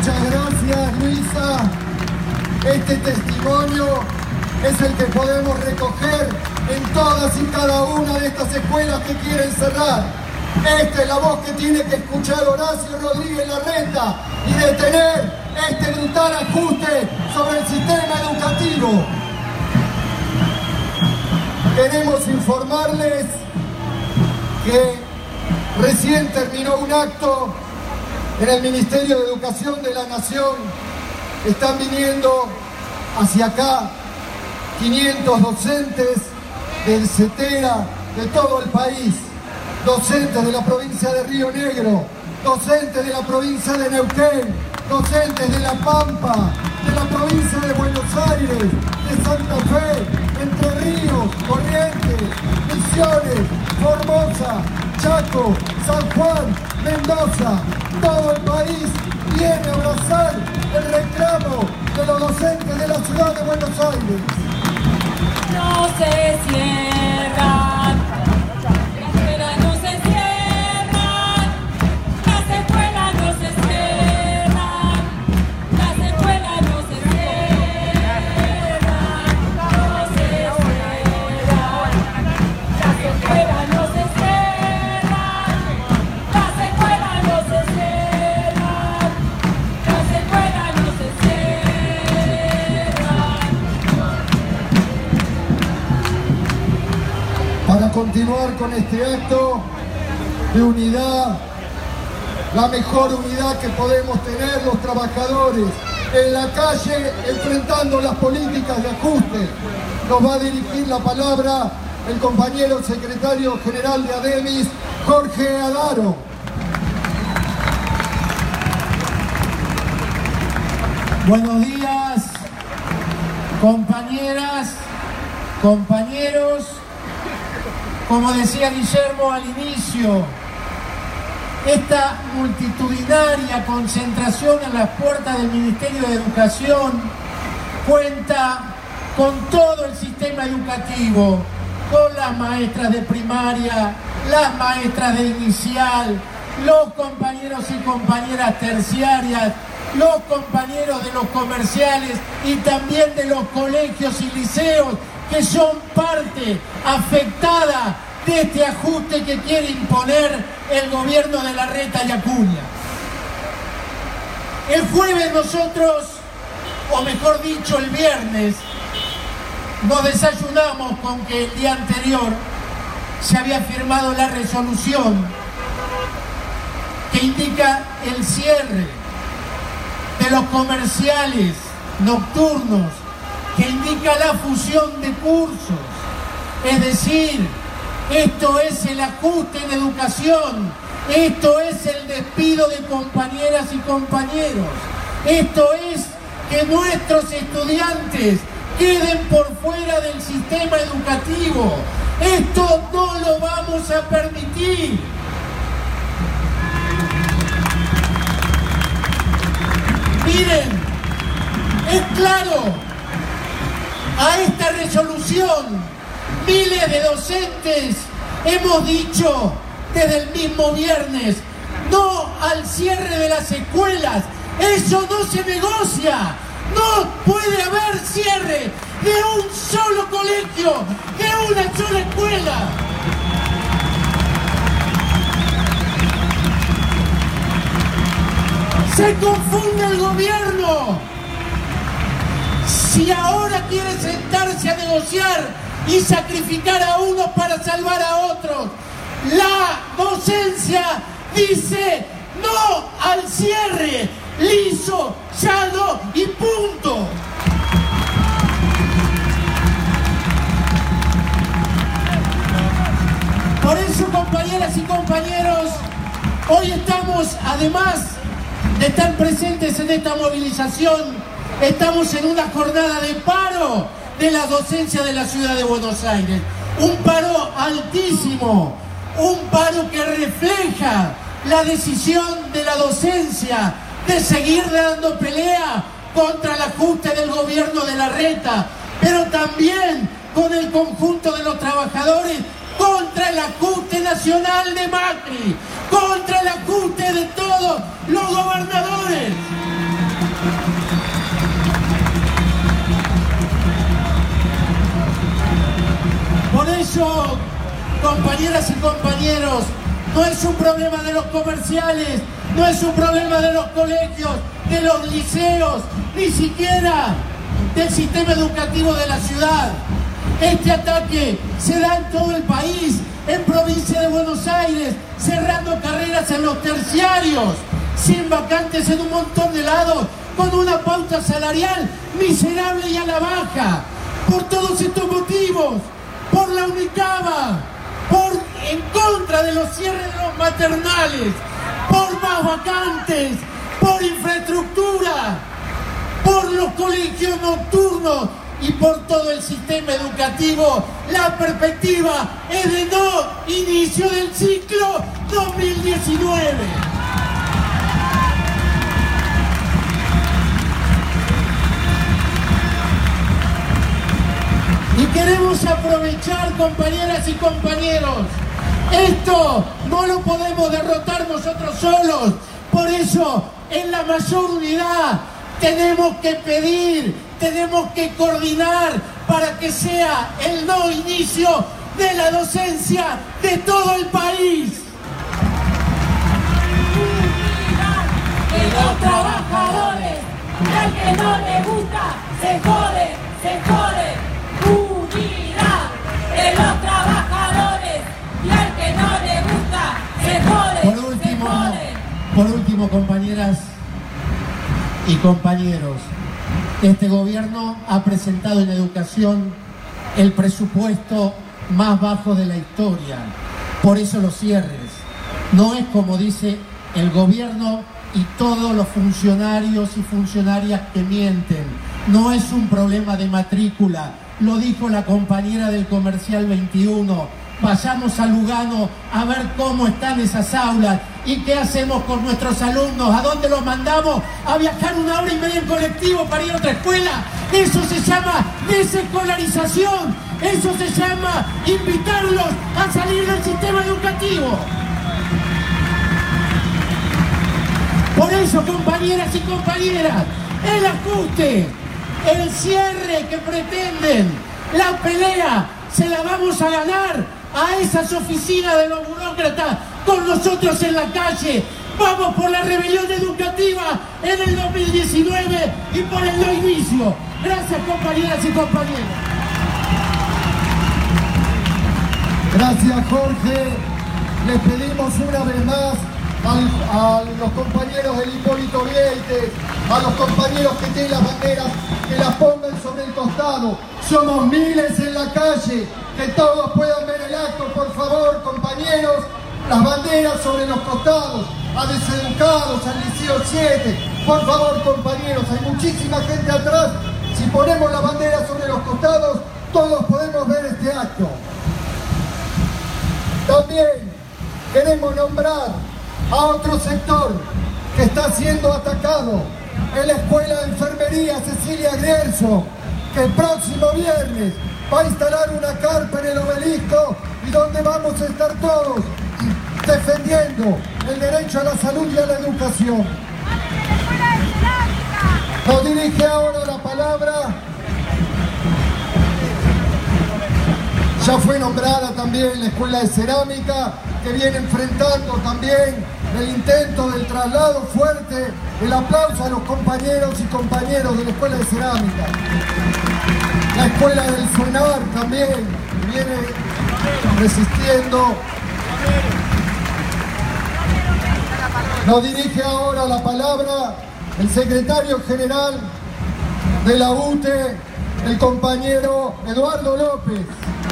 Muchas gracias, Luisa. Este testimonio es el que podemos recoger en todas y cada una de estas escuelas que quieren cerrar. Esta es la voz que tiene que escuchar Horacio Rodríguez Larreta y detener este brutal ajuste sobre el sistema educativo. Queremos informarles que recién terminó un acto en el Ministerio de Educación de la Nación. Están viniendo hacia acá 500 docentes del CETERA de todo el país, docentes de la provincia de Río Negro, docentes de la provincia de Neuquén, docentes de La Pampa, de la provincia de Buenos Aires, de Santa Fe, Entre Ríos, Corrientes, Misiones, Formosa, Chaco, San Juan, Mendoza. Todo el país viene a abrazar el reclamo de los docentes de la ciudad de Buenos Aires. No se cierran, las escuelas no se cierran, las escuelas no se cierran, las escuelas no se cierran, no se cierran, las escuelas no se cierran, las escuelas no se cierran, las escuelas no se cierran. Para continuar con este acto de unidad, la mejor unidad que podemos tener los trabajadores en la calle enfrentando las políticas de ajuste, nos va a dirigir la palabra el compañero secretario general de ADEMIS, Jorge Adaro. Buenos días, compañeras, compañeros. Como decía Guillermo al inicio, esta multitudinaria concentración en las puertas del Ministerio de Educación cuenta con todo el sistema educativo, con las maestras de primaria, las maestras de inicial, los compañeros y compañeras terciarias, los compañeros de los comerciales y también de los colegios y liceos, que son parte afectada de este ajuste que quiere imponer el gobierno de Larreta y Acuña. El jueves nosotros, o mejor dicho el viernes, nos desayunamos con que el día anterior se había firmado la resolución que indica el cierre de los comerciales nocturnos, que indica la fusión de cursos. Es decir, esto es el ajuste en educación, esto es el despido de compañeras y compañeros, esto es que nuestros estudiantes queden por fuera del sistema educativo. Esto no lo vamos a permitir. Miren, es claro. A esta resolución, miles de docentes hemos dicho desde el mismo viernes, no al cierre de las escuelas. Eso no se negocia. No puede haber cierre de un solo colegio, de una sola escuela. Se confunde el gobierno. Si ahora quiere sentarse a negociar y sacrificar a unos para salvar a otros, la docencia dice no al cierre, liso, llano y punto. Por eso, compañeras y compañeros, hoy estamos, además de estar presentes en esta movilización, estamos en una jornada de paro de la docencia de la ciudad de Buenos Aires. Un paro altísimo, un paro que refleja la decisión de la docencia de seguir dando pelea contra el ajuste del gobierno de Larreta, pero también con el conjunto de los trabajadores contra el ajuste nacional de Macri, contra el ajuste de todos los gobernadores. eso, compañeras y compañeros, no es un problema de los comerciales, no es un problema de los colegios, de los liceos, ni siquiera del sistema educativo de la ciudad. Este ataque se da en todo el país, en provincia de Buenos Aires, cerrando carreras en los terciarios, sin vacantes en un montón de lados, con una pauta salarial miserable y a la baja. Por todos estos motivos, por la Unicaba, en contra de los cierres de los maternales, por más vacantes, por infraestructura, por los colegios nocturnos y por todo el sistema educativo, la perspectiva es de no inicio del ciclo 2019. Y queremos aprovechar, compañeras y compañeros, esto no lo podemos derrotar nosotros solos. Por eso, en la mayor unidad, tenemos que pedir, tenemos que coordinar para que sea el no inicio de la docencia de todo el país. De los trabajadores, y al que no le gusta, se jode, se jode. Unidad de los trabajadores, y al que no le gusta, se jode, se jode. Por último, compañeras y compañeros, este gobierno ha presentado en educación el presupuesto más bajo de la historia. Por eso los cierres. No es como dice el gobierno y todos los funcionarios y funcionarias que mienten. No es un problema de matrícula. Lo dijo la compañera del Comercial 21. Vayamos a Lugano a ver cómo están esas aulas y qué hacemos con nuestros alumnos, a dónde los mandamos a viajar 1 hora y media en colectivo para ir a otra escuela. Eso se llama desescolarización, eso se llama invitarlos a salir del sistema educativo. Por eso, compañeras y compañeras, el ajuste, el cierre que pretenden, la pelea, se la vamos a ganar a esas oficinas de los burócratas con nosotros en la calle. Vamos por la rebelión educativa en el 2019 y por el no inicio. Gracias, compañeras y compañeros. Gracias, Jorge. Les pedimos una vez más a los compañeros del Hipólito Vieites, a los compañeros que tienen las banderas, que las pongan sobre el costado. Somos miles en la calle, que todos puedan ver el acto, por favor, compañeros. Las banderas sobre los costados, a deseducados, al Liceo 7. Por favor, compañeros, hay muchísima gente atrás. Si ponemos la bandera sobre los costados, todos podemos ver este acto. También queremos nombrar a otro sector que está siendo atacado, en la Escuela de Enfermería Cecilia Grierzo, que el próximo viernes va a instalar una carpa en el Obelisco y donde vamos a estar todos defendiendo el derecho a la salud y a la educación. Nos dirige ahora la palabra, ya fue nombrada también la Escuela de Cerámica, que viene enfrentando también el intento del traslado fuerte. El aplauso a los compañeros y compañeras de la Escuela de Cerámica. La Escuela del Sonar también viene resistiendo. Nos dirige ahora la palabra el secretario general de la UTE, el compañero Eduardo López.